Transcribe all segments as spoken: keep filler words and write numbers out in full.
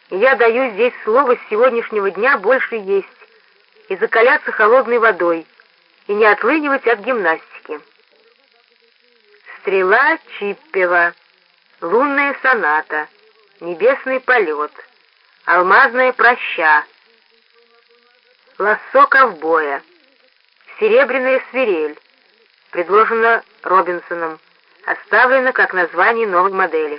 И я даю здесь слово с сегодняшнего дня больше есть и закаляться холодной водой, и не отлынивать от гимнастики. Стрела Чиппева, лунная соната, небесный полет, алмазная проща, лассо ковбоя, серебряная свирель, предложено Робинсоном, оставлено как название новой модели.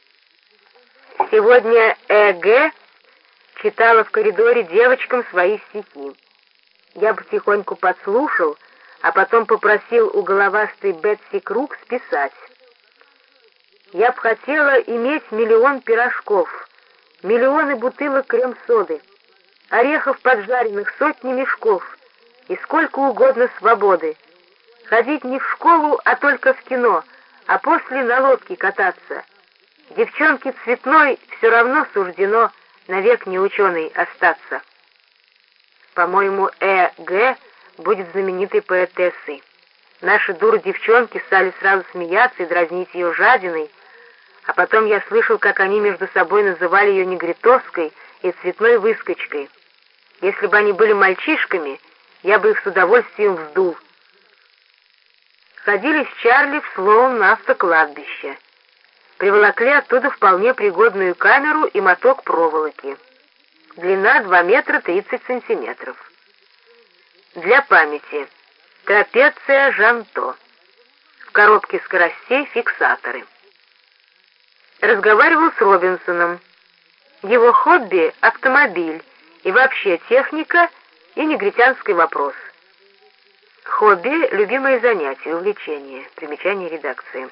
Сегодня Э Г читала в коридоре девочкам свои стихи. Я потихоньку подслушал, а потом попросил у головастой Бетси Круг списать. Я б хотела иметь миллион пирожков, миллионы бутылок крем-соды, орехов поджаренных сотни мешков и сколько угодно свободы. Ходить не в школу, а только в кино, а после на лодке кататься. Девчонке цветной все равно суждено навек неученой остаться. По-моему, Э Г будет знаменитой поэтессой. Наши дуры-девчонки стали сразу смеяться и дразнить ее жадиной, а потом я слышал, как они между собой называли ее негритоской и цветной выскочкой. Если бы они были мальчишками, я бы их с удовольствием вздул. Ходили с Чарли в Слоун на автокладбище. Приволокли оттуда вполне пригодную камеру и моток проволоки. Длина два метра тридцать сантиметров. Для памяти. Трапеция Жанто. В коробке скоростей фиксаторы. Разговаривал с Робинсоном. Его хобби — автомобиль, и вообще техника и негритянский вопрос. Хобби — любимое занятие, увлечение. Примечание редакции.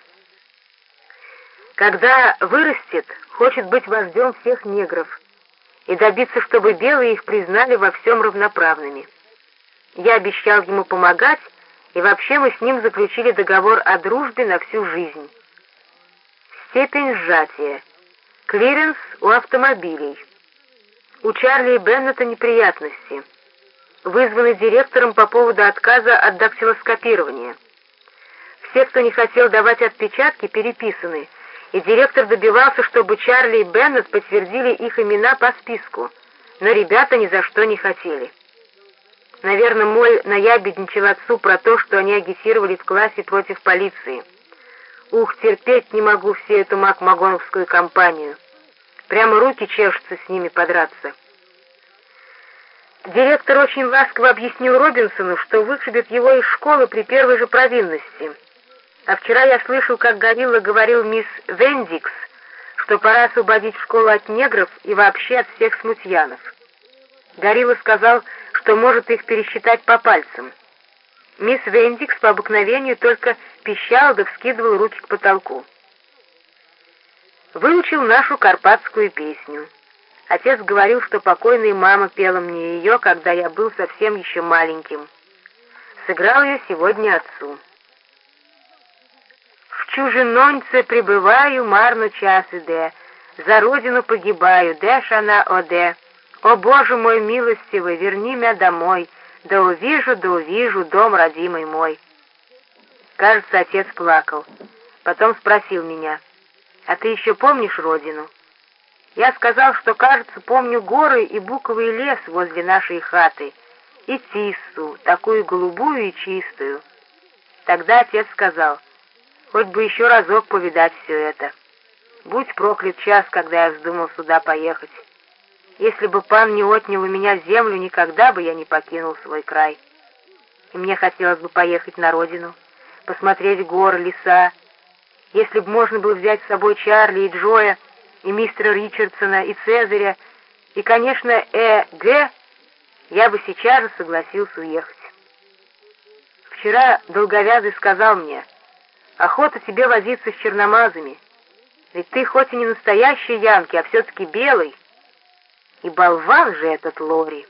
Когда вырастет, хочет быть вождем всех негров и добиться, чтобы белые их признали во всем равноправными. Я обещал ему помогать, и вообще мы с ним заключили договор о дружбе на всю жизнь. Степень сжатия. Клиренс у автомобилей. У Чарли и Беннета неприятности, вызваны директором по поводу отказа от дактилоскопирования. Все, кто не хотел давать отпечатки, переписаны, и директор добивался, чтобы Чарли и Беннет подтвердили их имена по списку, но ребята ни за что не хотели. Наверное, Моль наябедничал отцу про то, что они агитировали в классе против полиции. Ух, терпеть не могу всю эту макмагоновскую компанию. Прямо руки чешутся с ними подраться. Директор очень ласково объяснил Робинсону, что вышибет его из школы при первой же провинности. А вчера я слышал, как Горилла говорил мисс Вендикс, что пора освободить школу от негров и вообще от всех смутьянов. Горилла сказал, что может их пересчитать по пальцам. Мисс Вендикс по обыкновению только пищала да вскидывала руки к потолку. Выучил нашу карпатскую песню. Отец говорил, что покойная мама пела мне ее, когда я был совсем еще маленьким. Сыграл ее сегодня отцу. В чужиноньце пребываю, марно час иде, за родину погибаю, де шана оде. О, Боже мой милостивый, верни меня домой, да увижу, да увижу дом родимый мой. Кажется, отец плакал. Потом спросил меня: а ты еще помнишь родину? Я сказал, что, кажется, помню горы и буковый лес возле нашей хаты, и Тиссу, такую голубую и чистую. Тогда отец сказал: хоть бы еще разок повидать все это. Будь проклят час, когда я вздумал сюда поехать. Если бы пан не отнял у меня землю, никогда бы я не покинул свой край. И мне хотелось бы поехать на родину, посмотреть горы, леса. Если бы можно было взять с собой Чарли и Джоя, и мистера Ричардсона, и Цезаря, и, конечно, Э Г, я бы сейчас же согласился уехать. Вчера долговязый сказал мне: охота тебе возиться с черномазами, ведь ты хоть и не настоящий янки, а все-таки белый. И болван же этот Лори.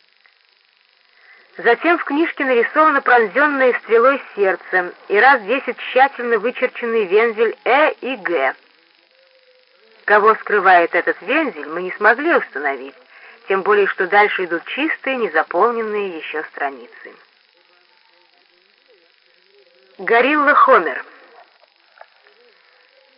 Затем в книжке нарисовано пронзенное стрелой сердце и раз десять тщательно вычерченный вензель Э и Г. Кого скрывает этот вензель, мы не смогли установить, тем более, что дальше идут чистые, незаполненные еще страницы. Горилла Хомер.